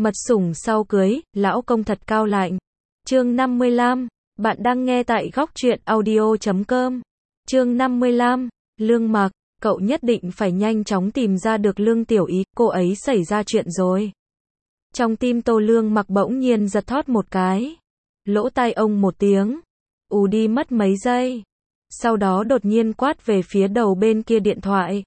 Mật sủng sau cưới, lão công thật cao lạnh. Chương 55, bạn đang nghe tại góc truyện audio.com. Chương 55, Lương Mặc, cậu nhất định phải nhanh chóng tìm ra được Lương Tiểu Ý, cô ấy xảy ra chuyện rồi. Trong tim Tô Lương Mặc bỗng nhiên giật thót một cái. Lỗ tai ông một tiếng, ù đi mất mấy giây. Sau đó đột nhiên quát về phía đầu bên kia điện thoại.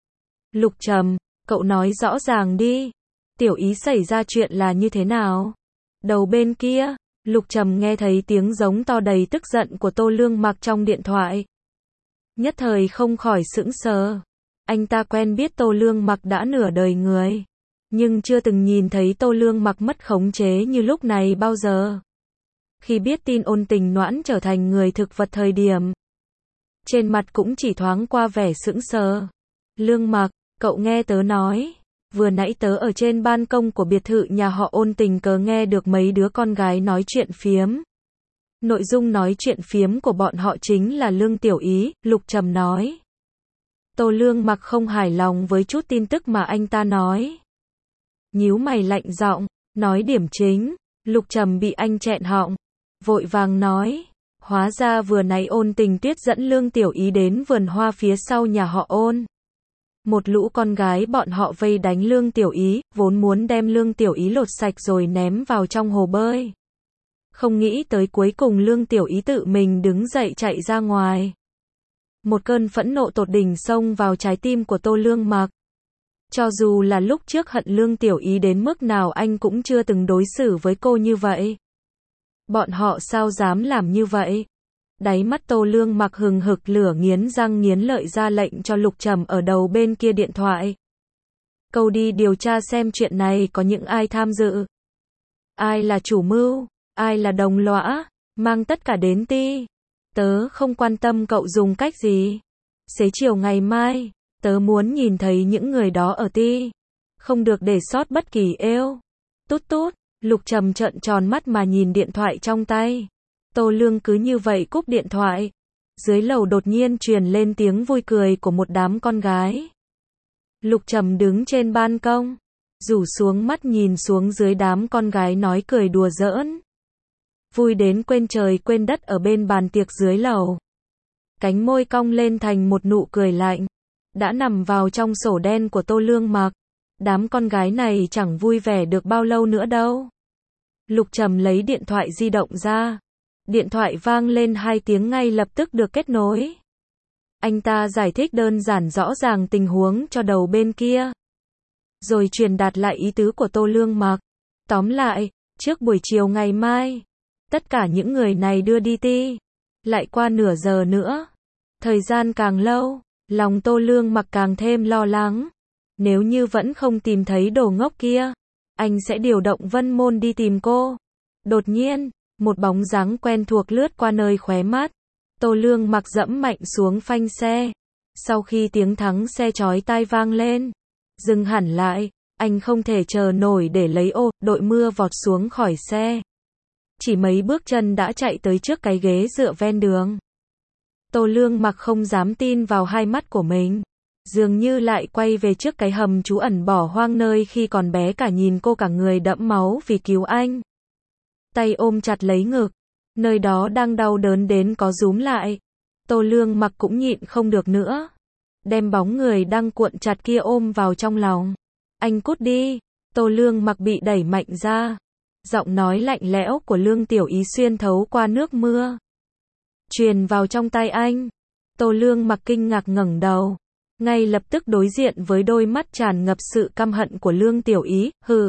Lục Trầm, cậu nói rõ ràng đi. Tiểu Ý xảy ra chuyện là như thế nào? Đầu bên kia, Lục Trầm nghe thấy tiếng giống to đầy tức giận của Tô Lương Mặc trong điện thoại. Nhất thời không khỏi sững sờ. Anh ta quen biết Tô Lương Mặc đã nửa đời người, nhưng chưa từng nhìn thấy Tô Lương Mặc mất khống chế như lúc này bao giờ. Khi biết tin Ôn Tình Noãn trở thành người thực vật thời điểm, trên mặt cũng chỉ thoáng qua vẻ sững sờ. Lương Mặc, cậu nghe tớ nói, vừa nãy tớ ở trên ban công của biệt thự nhà họ Ôn tình cờ nghe được mấy đứa con gái nói chuyện phiếm. Nội dung nói chuyện phiếm của bọn họ chính là Lương Tiểu Ý, Lục Trầm nói. Tô Lương Mặc không hài lòng với chút tin tức mà anh ta nói. Nhíu mày lạnh giọng, nói điểm chính. Lục Trầm bị anh chẹn họng, vội vàng nói. Hóa ra vừa nãy Ôn Tình Tuyết dẫn Lương Tiểu Ý đến vườn hoa phía sau nhà họ Ôn. Một lũ con gái bọn họ vây đánh Lương Tiểu Ý, vốn muốn đem Lương Tiểu Ý lột sạch rồi ném vào trong hồ bơi. Không nghĩ tới cuối cùng Lương Tiểu Ý tự mình đứng dậy chạy ra ngoài. Một cơn phẫn nộ tột đỉnh xông vào trái tim của Tô Lương Mặc. Cho dù là lúc trước hận Lương Tiểu Ý đến mức nào anh cũng chưa từng đối xử với cô như vậy. Bọn họ sao dám làm như vậy? Đáy mắt Tô Lương Mặc hừng hực lửa nghiến răng nghiến lợi ra lệnh cho Lục Trầm ở đầu bên kia điện thoại. Cậu đi điều tra xem chuyện này có những ai tham dự. Ai là chủ mưu, ai là đồng lõa, mang tất cả đến ti. Tớ không quan tâm cậu dùng cách gì. Xế chiều ngày mai, tớ muốn nhìn thấy những người đó ở ti. Không được để sót bất kỳ êu. Tút tút, Lục Trầm trợn tròn mắt mà nhìn điện thoại trong tay. Tô Lương cứ như vậy cúp điện thoại. Dưới lầu đột nhiên truyền lên tiếng vui cười của một đám con gái. Lục Trầm đứng trên ban công, rủ xuống mắt nhìn xuống dưới đám con gái nói cười đùa giỡn. Vui đến quên trời quên đất ở bên bàn tiệc dưới lầu. Cánh môi cong lên thành một nụ cười lạnh. Đã nằm vào trong sổ đen của Tô Lương Mặc. Đám con gái này chẳng vui vẻ được bao lâu nữa đâu. Lục Trầm lấy điện thoại di động ra. Điện thoại vang lên 2 tiếng ngay lập tức được kết nối. Anh ta giải thích đơn giản rõ ràng tình huống cho đầu bên kia, rồi truyền đạt lại ý tứ của Tô Lương Mặc. Tóm lại, trước buổi chiều ngày mai, tất cả những người này đưa đi ti. Lại qua nửa giờ nữa. Thời gian càng lâu, lòng Tô Lương Mặc càng thêm lo lắng. Nếu như vẫn không tìm thấy đồ ngốc kia, anh sẽ điều động Vân Môn đi tìm cô. Đột nhiên, một bóng dáng quen thuộc lướt qua nơi khóe mắt. Tô Lương Mặc dẫm mạnh xuống phanh xe. Sau khi tiếng thắng xe chói tai vang lên, dừng hẳn lại, anh không thể chờ nổi để lấy ô, đội mưa vọt xuống khỏi xe. Chỉ mấy bước chân đã chạy tới trước cái ghế dựa ven đường. Tô Lương Mặc không dám tin vào hai mắt của mình. Dường như lại quay về trước cái hầm trú ẩn bỏ hoang nơi khi còn bé cả nhìn cô cả người đẫm máu vì cứu anh. Tay ôm chặt lấy ngực. Nơi đó đang đau đớn đến có rúm lại. Tô Lương Mặc cũng nhịn không được nữa. Đem bóng người đang cuộn chặt kia ôm vào trong lòng. Anh cút đi. Tô Lương Mặc bị đẩy mạnh ra. Giọng nói lạnh lẽo của Lương Tiểu Ý xuyên thấu qua nước mưa, truyền vào trong tai anh. Tô Lương Mặc kinh ngạc ngẩng đầu. Ngay lập tức đối diện với đôi mắt tràn ngập sự căm hận của Lương Tiểu Ý, hừ.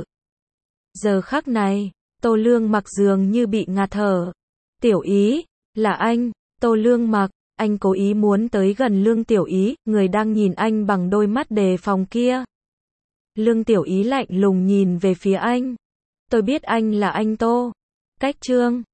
Giờ khắc này, Tô Lương Mặc dường như bị ngạt thở. Tiểu Ý, là anh, Tô Lương Mặc, anh cố ý muốn tới gần Lương Tiểu Ý, người đang nhìn anh bằng đôi mắt đề phòng kia. Lương Tiểu Ý lạnh lùng nhìn về phía anh. Tôi biết anh là anh Tô. Cách Trương.